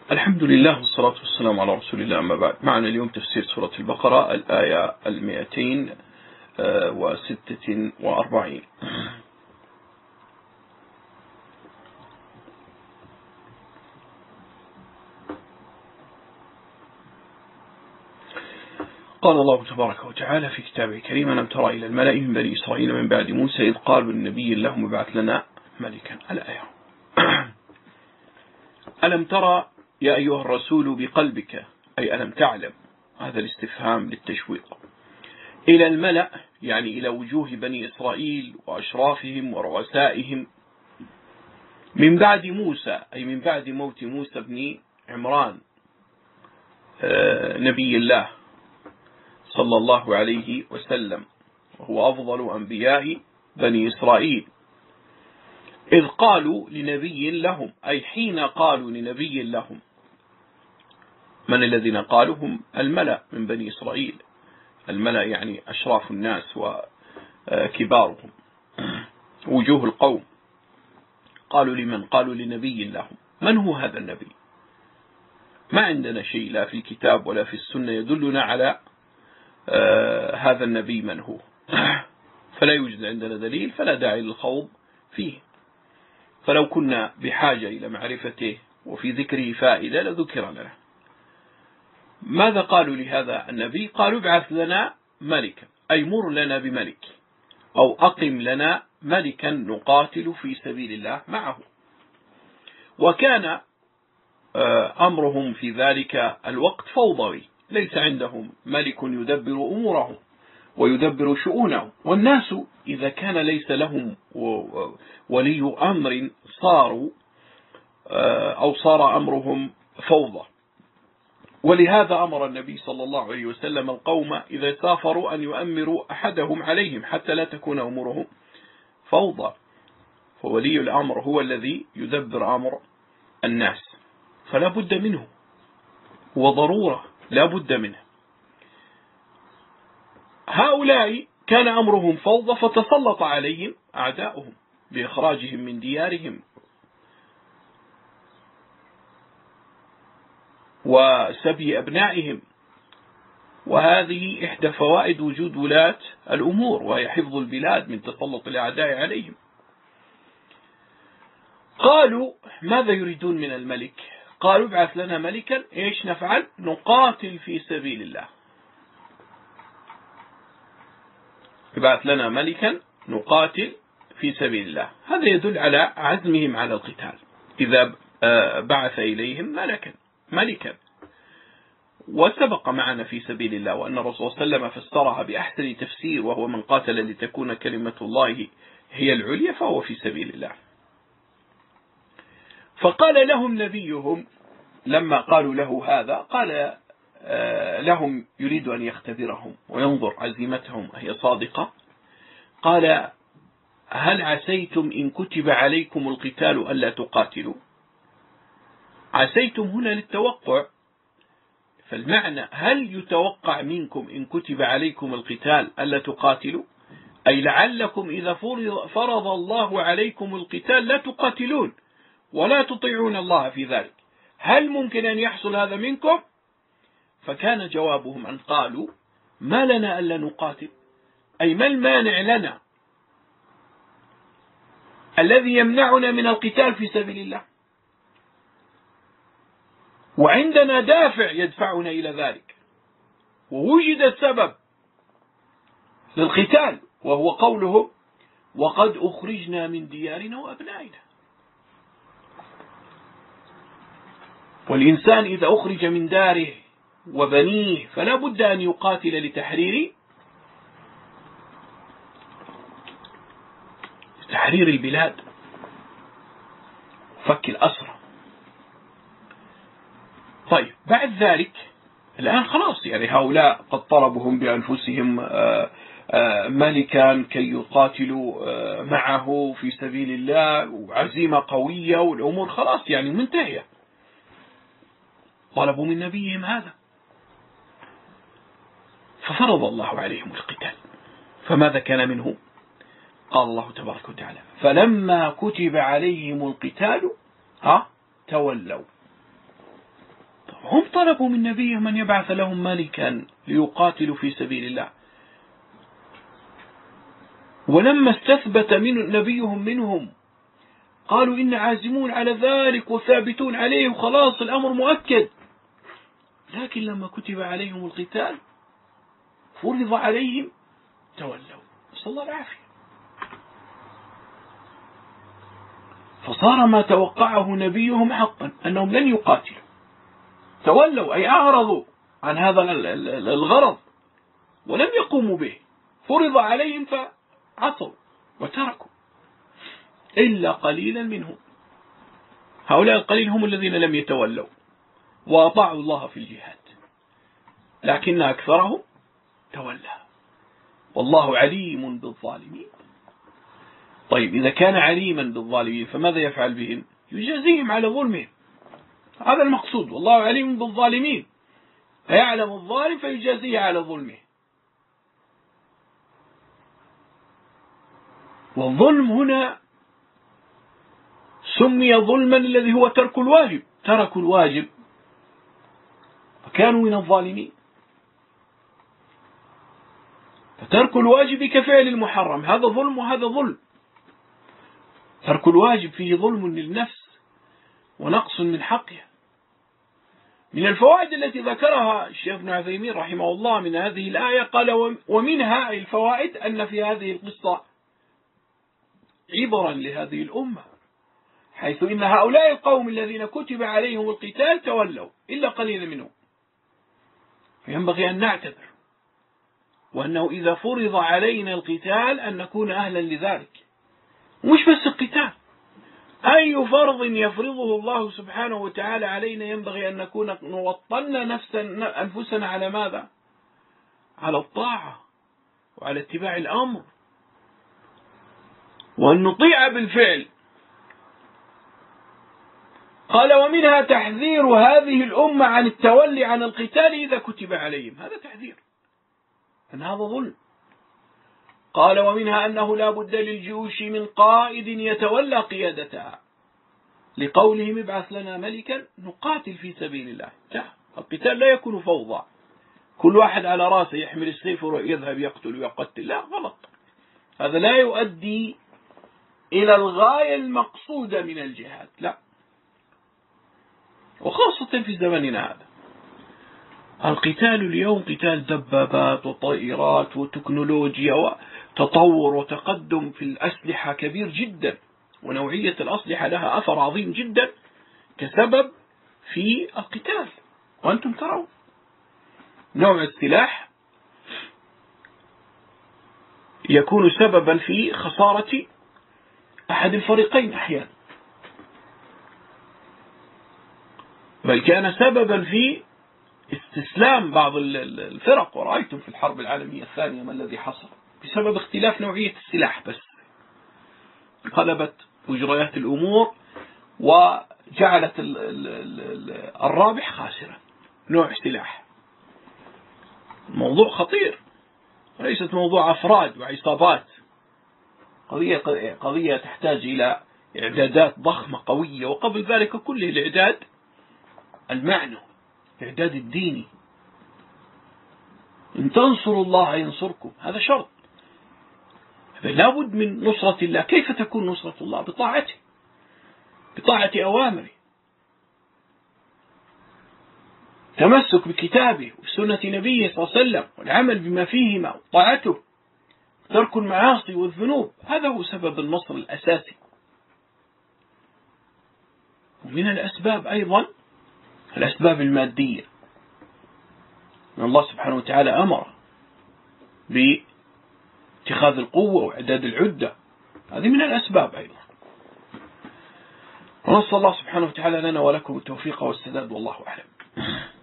الحمد لله والصلاة والسلام على رسول الله، أما بعد. معنا اليوم تفسير سورة البقرة الآية 246. قال الله تبارك وتعالى في كتابه الكريم: ألم تر إلى الملأ من بني إسرائيل من بعد موسى إذ قالوا لنبي لهم ابعث لنا ملكا. الآية. ألم ترى يا أيها الرسول بقلبك، أي ألم تعلم، هذا الاستفهام للتشويق، إلى الملأ يعني إلى وجوه بني إسرائيل وأشرافهم ورؤسائهم من بعد موسى، أي من بعد موت موسى بن عمران نبي الله صلى الله عليه وسلم، وهو أفضل أنبياء بني إسرائيل. إذ قالوا لنبي لهم، أي حين قالوا لنبي لهم. من الذين قالوا؟ هم الملأ من بني إسرائيل. الملأ يعني أشراف الناس وكبارهم، وجوه القوم. قالوا لمن؟ قالوا لنبي لهم. من هو هذا النبي؟ ما عندنا شيء لا في الكتاب ولا في السنة يدلنا على هذا النبي من هو، فلا يوجد عندنا دليل، فلا داعي للخوض فيه. فلو كنا بحاجة إلى معرفته وفي ذكره فائدة لذكر لنا. ماذا قالوا لهذا النبي؟ قالوا ابعث لنا ملكا، أي مر لنا بملك، أو أقم لنا ملكا نقاتل في سبيل الله معه. وكان أمرهم في ذلك الوقت فوضوي، ليس عندهم ملك يدبر أمورهم ويدبر شؤونهم. والناس إذا كان ليس لهم ولي أمر صار أمرهم فوضى. ولهذا أمر النبي صلى الله عليه وسلم القوم إذا سافروا أن يؤمروا أحدهم عليهم حتى لا تكون أمورهم فوضى. فولي الأمر هو الذي يدبر أمر الناس، فلا بد منه، هو ضرورة لا بد منه. هؤلاء كان أمرهم فوضى، فتسلط عليهم أعداؤهم بإخراجهم من ديارهم وسبي أبنائهم. وهذه إحدى فوائد وجود ولاة الأمور، وهي حفظ البلاد من تسلط الأعداء عليهم. قالوا ماذا يريدون من الملك؟ قالوا ابعث لنا ملكا، إيش نفعل؟ نقاتل في سبيل الله. ابعث لنا ملكا نقاتل في سبيل الله. هذا يدل على عزمهم على القتال، إذا بعث إليهم ملكا. وسبق معنا في سبيل الله وأن الرسول صلى الله عليه وسلم فسرها بأحسن تفسير، وهو من قاتل لتكون كلمة الله هي العليا فهو في سبيل الله. فقال لهم نبيهم لما قالوا له هذا، قال لهم يريد أن يختبرهم وينظر عزيمتهم هي صادقة. قال هل عسيتم إن كتب عليكم القتال ألا تقاتلوا؟ عسيتم هنا للتوقع، فالمعنى هل يتوقع منكم إن كتب عليكم القتال ألا تقاتلوا، أي لعلكم إذا فرض الله عليكم القتال لا تقاتلون ولا تطيعون الله في ذلك. هل ممكن أن يحصل هذا منكم؟ فكان جوابهم أن قالوا ما لنا ألا نقاتل، أي ما المانع لنا الذي يمنعنا من القتال في سبيل الله، وعندنا دافع يدفعنا إلى ذلك، ووجد السبب للقتال وهو قوله وقد أخرجنا من ديارنا وأبنائنا. والإنسان إذا أخرج من داره وبنيه فلا بد أن يقاتل لتحرير البلاد، فك الأسرى. طيب بعد ذلك الآن خلاص، يعني هؤلاء قد طلبهم بأنفسهم ملكا كي يقاتلوا معه في سبيل الله، وعزيمة قوية، والأمور خلاص يعني منتهية. طلبوا من نبيهم هذا، ففرض الله عليهم القتال. فماذا كان منه؟ قال الله تبارك وتعالى فلما كتب عليهم القتال تولوا. هم طلبوا من نبيهم أن يبعث لهم ملكا ليقاتلوا في سبيل الله، ولما استثبت من نبيهم منهم قالوا إن عازمون على ذلك وثابتون عليه وخلاص الأمر مؤكد. لكن لما كتب عليهم القتال فرض عليهم تولوا، نسأل الله العافية. فصار ما توقعه نبيهم حقا أنهم لن يقاتلوا، تولوا أي أعرضوا عن هذا الغرض ولم يقوموا به، فرض عليهم فعصوا وتركوا إلا قليلا منهم. هؤلاء القليل هم الذين لم يتولوا وأطاعوا الله في الجهاد، لكن أكثرهم تولى، والله عليم بالظالمين. طيب إذا كان عليما بالظالمين فماذا يفعل بهم؟ يجازيهم على ظلمهم، هذا المقصود. والله عليم بالظالمين، فيعلم الظالم فيجازيه على ظلمه. والظلم هنا سمي ظلما الذي هو ترك الواجب، تركوا الواجب فكانوا من الظالمين. فترك الواجب كفعل المحرم، هذا ظلم وهذا ظلم. ترك الواجب فيه ظلم للنفس ونقص من حقها. من الفوائد التي ذكرها الشيخ ابن عثيمين رحمه الله من هذه الآية قال: ومنها الفوائد أن في هذه القصة عبرا لهذه الأمة، حيث إن هؤلاء القوم الذين كتب عليهم القتال تولوا إلا قليلا منهم. فينبغي أن نعتبر، وأنه إذا فرض علينا القتال أن نكون أهلا لذلك. ومش بس القتال، أي فرض يفرضه الله سبحانه وتعالى علينا ينبغي أن نكون نوطن أنفسنا على ماذا؟ على الطاعة وعلى اتباع الأمر، وأن نطيع بالفعل. قال: ومنها تحذير هذه الأمة عن التولي عن القتال إذا كتب عليهم، هذا تحذير، أن هذا ظلم. قال: ومنها أنه لا بد للجيوش من قائد يتولى قيادتها، لقولهم: ابعث لنا ملكا نقاتل في سبيل الله. القتال لا يكون فوضى، كل واحد على راسه يحمل السيف ويذهب يقتل ويقتل، لا، غلط. هذا لا يؤدي إلى الغاية المقصودة من الجهاد، لا، وخاصة في زمننا هذا. القتال اليوم قتال دبابات وطائرات وتكنولوجيا وتطور وتقدم في الأسلحة كبير جدا، ونوعية الأسلحة لها أثر عظيم جدا كسبب في القتال. وأنتم ترون نوع السلاح يكون سببا في خسارة أحد الفريقين أحيانا، بل كان سببا في استسلام بعض الفرق. ورأيتم في الحرب العالمية الثانية ما الذي حصل بسبب اختلاف نوعية السلاح، بس قلبت مجريات الأمور وجعلت الرابح خاسرا. نوع سلاح موضوع خطير، وليست موضوع أفراد وعصابات، قضية تحتاج إلى إعدادات ضخمة قوية، وقبل ذلك كله الإعداد المعنوي، الإعداد الديني. إن تنصروا الله ينصركم، هذا شرط. لابد من نصرة الله. كيف تكون نصرة الله؟ بطاعته، بطاعة أوامره، تمسك بكتابه وسنة نبيه صلى الله عليه وسلم، والعمل بما فيهما، وطاعته، ترك المعاصي والذنوب. هذا هو سبب النصر الأساسي. ومن الأسباب أيضا الأسباب المادية، أن الله سبحانه وتعالى أمر باتخاذ القوة وإعداد العدة، هذه من الأسباب أيضا. ونسأل الله سبحانه وتعالى لنا ولكم التوفيق والسداد، والله أعلم.